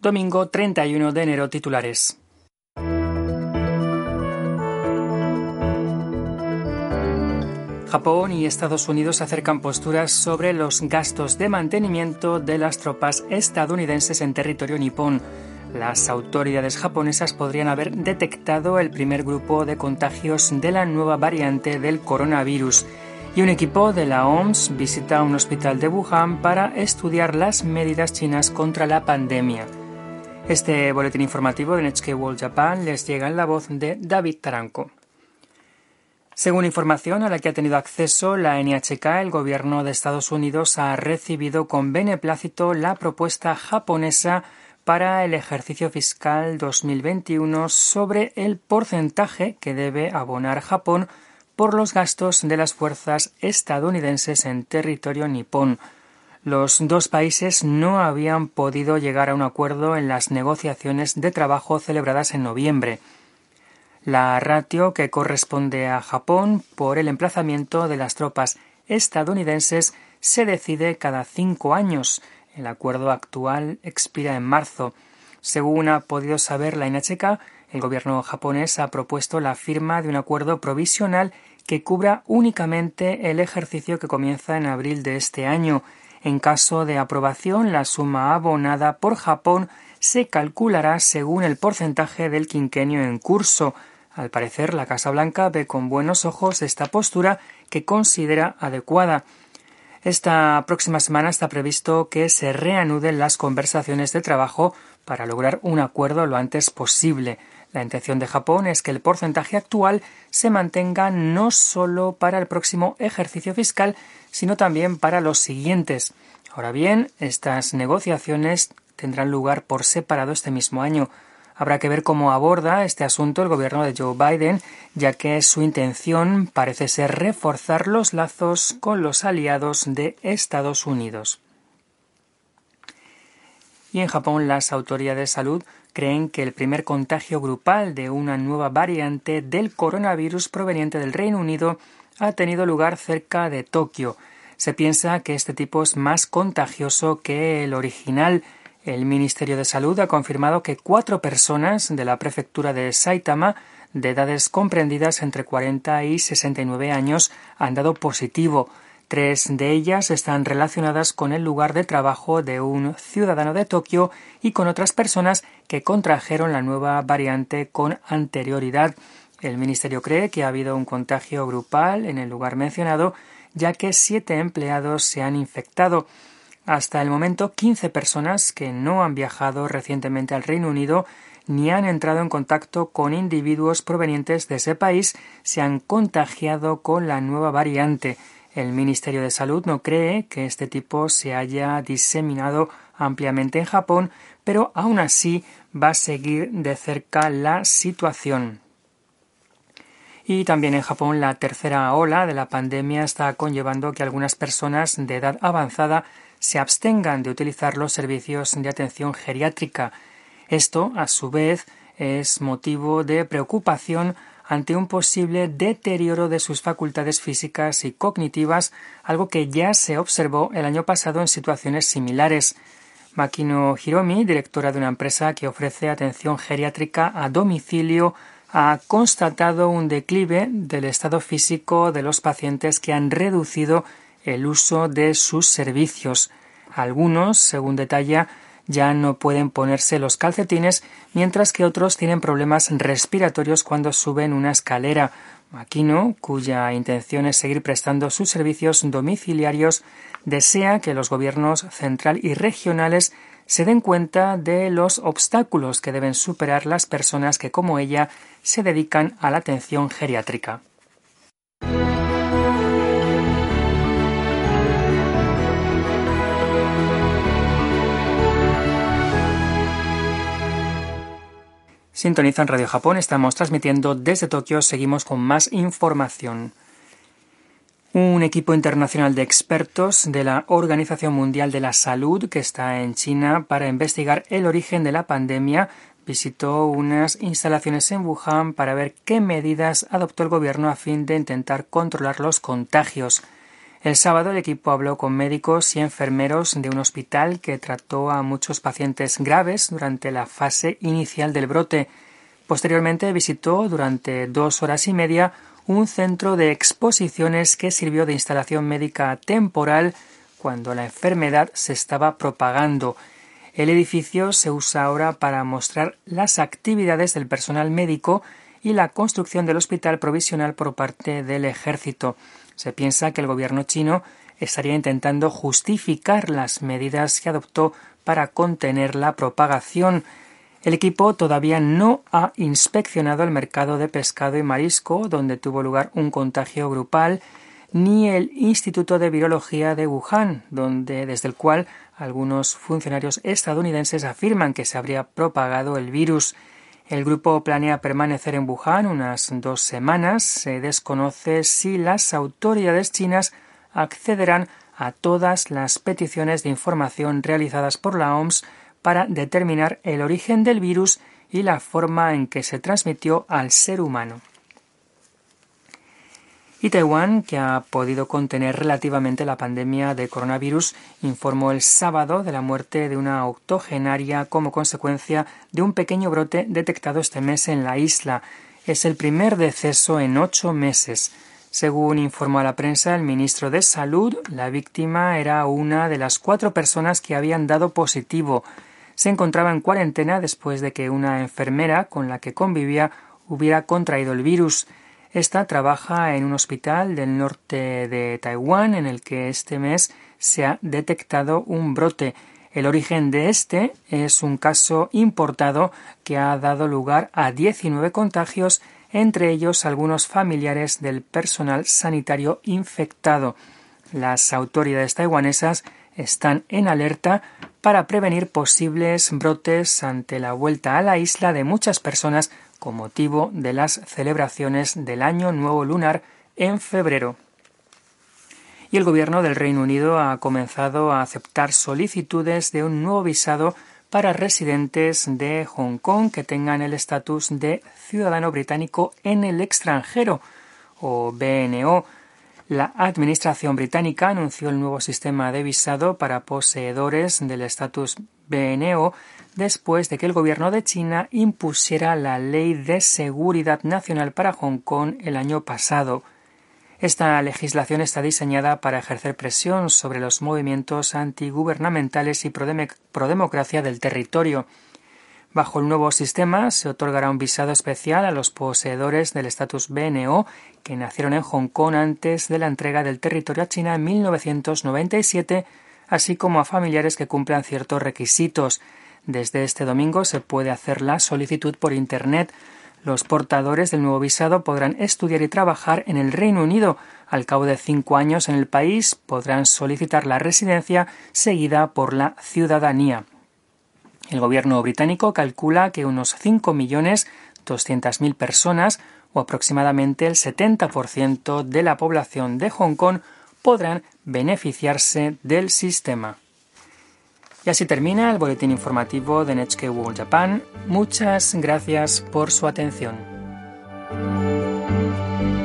Domingo 31 de enero, titulares. Japón y Estados Unidos acercan posturas sobre los gastos de mantenimiento de las tropas estadounidenses en territorio nipón. Las autoridades japonesas podrían haber detectado el primer grupo de contagios de la nueva variante del coronavirus. Y un equipo de la OMS visita un hospital de Wuhan para estudiar las medidas chinas contra la pandemia. Este boletín informativo de NHK World Japan les llega en la voz de David Taranco. Según información a la que ha tenido acceso la NHK, el gobierno de Estados Unidos ha recibido con beneplácito la propuesta japonesa para el ejercicio fiscal 2021 sobre el porcentaje que debe abonar Japón por los gastos de las fuerzas estadounidenses en territorio nipón. Los dos países no habían podido llegar a un acuerdo en las negociaciones de trabajo celebradas en noviembre. La ratio que corresponde a Japón por el emplazamiento de las tropas estadounidenses se decide cada 5 años. El acuerdo actual expira en marzo. Según ha podido saber la NHK, el gobierno japonés ha propuesto la firma de un acuerdo provisional que cubra únicamente el ejercicio que comienza en abril de este año. En caso de aprobación, la suma abonada por Japón se calculará según el porcentaje del quinquenio en curso. Al parecer, la Casa Blanca ve con buenos ojos esta postura que considera adecuada. Esta próxima semana está previsto que se reanuden las conversaciones de trabajo para lograr un acuerdo lo antes posible. La intención de Japón es que el porcentaje actual se mantenga no solo para el próximo ejercicio fiscal, sino también para los siguientes. Ahora bien, estas negociaciones tendrán lugar por separado este mismo año. Habrá que ver cómo aborda este asunto el gobierno de Joe Biden, ya que su intención parece ser reforzar los lazos con los aliados de Estados Unidos. Y en Japón, las autoridades de salud creen que el primer contagio grupal de una nueva variante del coronavirus proveniente del Reino Unido ha tenido lugar cerca de Tokio. Se piensa que este tipo es más contagioso que el original. El Ministerio de Salud ha confirmado que 4 personas de la prefectura de Saitama, de edades comprendidas entre 40 y 69 años, han dado positivo. 3 de ellas están relacionadas con el lugar de trabajo de un ciudadano de Tokio y con otras personas que contrajeron la nueva variante con anterioridad. El Ministerio cree que ha habido un contagio grupal en el lugar mencionado, ya que 7 empleados se han infectado. Hasta el momento, 15 personas que no han viajado recientemente al Reino Unido ni han entrado en contacto con individuos provenientes de ese país se han contagiado con la nueva variante. El Ministerio de Salud no cree que este tipo se haya diseminado ampliamente en Japón, pero aún así va a seguir de cerca la situación. Y también en Japón la tercera ola de la pandemia está conllevando que algunas personas de edad avanzada se abstengan de utilizar los servicios de atención geriátrica. Esto, a su vez, es motivo de preocupación ante un posible deterioro de sus facultades físicas y cognitivas, algo que ya se observó el año pasado en situaciones similares. Makino Hiromi, directora de una empresa que ofrece atención geriátrica a domicilio, ha constatado un declive del estado físico de los pacientes que han reducido el uso de sus servicios. Algunos, según detalla, ya no pueden ponerse los calcetines, mientras que otros tienen problemas respiratorios cuando suben una escalera. Makino, cuya intención es seguir prestando sus servicios domiciliarios, desea que los gobiernos central y regionales se den cuenta de los obstáculos que deben superar las personas que, como ella, se dedican a la atención geriátrica. Sintonizan Radio Japón, estamos transmitiendo desde Tokio, seguimos con más información. Un equipo internacional de expertos de la Organización Mundial de la Salud, que está en China para investigar el origen de la pandemia, visitó unas instalaciones en Wuhan para ver qué medidas adoptó el gobierno a fin de intentar controlar los contagios. El sábado el equipo habló con médicos y enfermeros de un hospital que trató a muchos pacientes graves durante la fase inicial del brote. Posteriormente visitó durante 2 horas y media un centro de exposiciones que sirvió de instalación médica temporal cuando la enfermedad se estaba propagando. El edificio se usa ahora para mostrar las actividades del personal médico y la construcción del hospital provisional por parte del ejército. Se piensa que el gobierno chino estaría intentando justificar las medidas que adoptó para contener la propagación. El equipo todavía no ha inspeccionado el mercado de pescado y marisco, donde tuvo lugar un contagio grupal, ni el Instituto de Virología de Wuhan, desde el cual algunos funcionarios estadounidenses afirman que se habría propagado el virus. El grupo planea permanecer en Wuhan unas 2 semanas. Se desconoce si las autoridades chinas accederán a todas las peticiones de información realizadas por la OMS para determinar el origen del virus y la forma en que se transmitió al ser humano. Y Taiwán, que ha podido contener relativamente la pandemia de coronavirus, informó el sábado de la muerte de una octogenaria como consecuencia de un pequeño brote detectado este mes en la isla. Es el primer deceso en 8 meses. Según informó a la prensa el ministro de Salud, la víctima era una de las 4 personas que habían dado positivo. Se encontraba en cuarentena después de que una enfermera con la que convivía hubiera contraído el virus. Esta trabaja en un hospital del norte de Taiwán en el que este mes se ha detectado un brote. El origen de este es un caso importado que ha dado lugar a 19 contagios, entre ellos algunos familiares del personal sanitario infectado. Las autoridades taiwanesas están en alerta para prevenir posibles brotes ante la vuelta a la isla de muchas personas con motivo de las celebraciones del Año Nuevo Lunar en febrero. Y el gobierno del Reino Unido ha comenzado a aceptar solicitudes de un nuevo visado para residentes de Hong Kong que tengan el estatus de ciudadano británico en el extranjero, o BNO. La administración británica anunció el nuevo sistema de visado para poseedores del estatus BNO después de que el gobierno de China impusiera la Ley de Seguridad Nacional para Hong Kong el año pasado. Esta legislación está diseñada para ejercer presión sobre los movimientos antigubernamentales y prodemocracia del territorio. Bajo el nuevo sistema se otorgará un visado especial a los poseedores del estatus BNO que nacieron en Hong Kong antes de la entrega del territorio a China en 1997, así como a familiares que cumplan ciertos requisitos. Desde este domingo se puede hacer la solicitud por Internet. Los portadores del nuevo visado podrán estudiar y trabajar en el Reino Unido. Al cabo de 5 años en el país podrán solicitar la residencia seguida por la ciudadanía. El gobierno británico calcula que unos 5.200.000 personas, o aproximadamente el 70% de la población de Hong Kong, podrán beneficiarse del sistema. Y así termina el boletín informativo de NHK World Japan. Muchas gracias por su atención.